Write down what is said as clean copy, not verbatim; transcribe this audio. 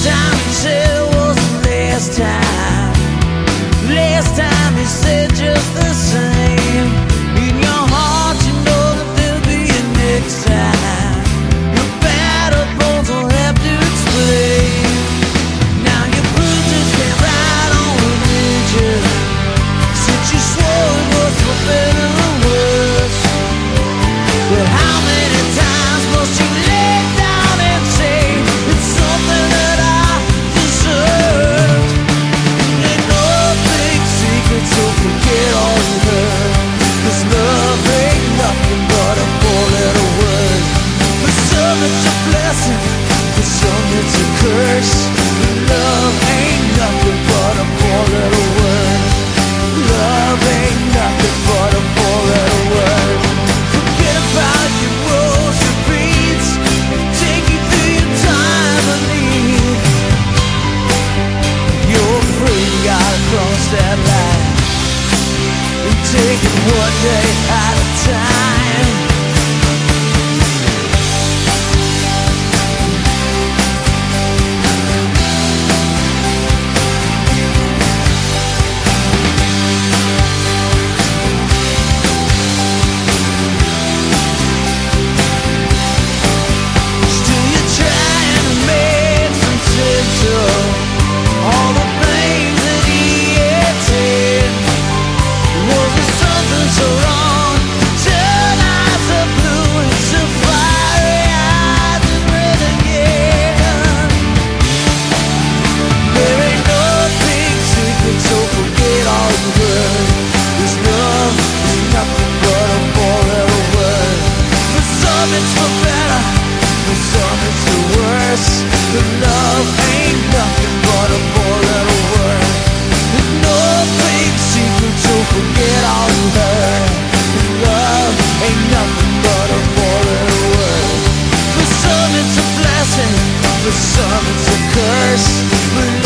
time you said it was the last time. Last time you said just the same. In your heart you know that there'll be a next time. Your battered bones will have to explain. Now your bruises stand right on religion. Since you swore it was for better or worse. But how many times must you lay down and say it's something that I deserve? Ain't no big secret, so forget all you heard. 'Cause love ain't nothing but a four-letter word. For some it's a blessing, for some it's a curse. Love ain't nothing but a four-letter word. Love ain't nothing but a four-letter word. Forget about your woes, your beats. Take you through your time of need. You're free, you gotta cross that line and take it one day at a time. Still you're trying to make some sense of all the things that he had said. Was there something so wrong? Turn eyes of blue into fiery eyes and red again. There ain't no big secret, so forget all you heard. 'Cause love is nothing but a four-letter word. For some it's for better, for some it's the worst. But love ain't nothing but a four-letter word. There's no big secret, so forget all you heard. Love ain't nothing but a four-letter word. For some it's a blessing, for some it's a curse. But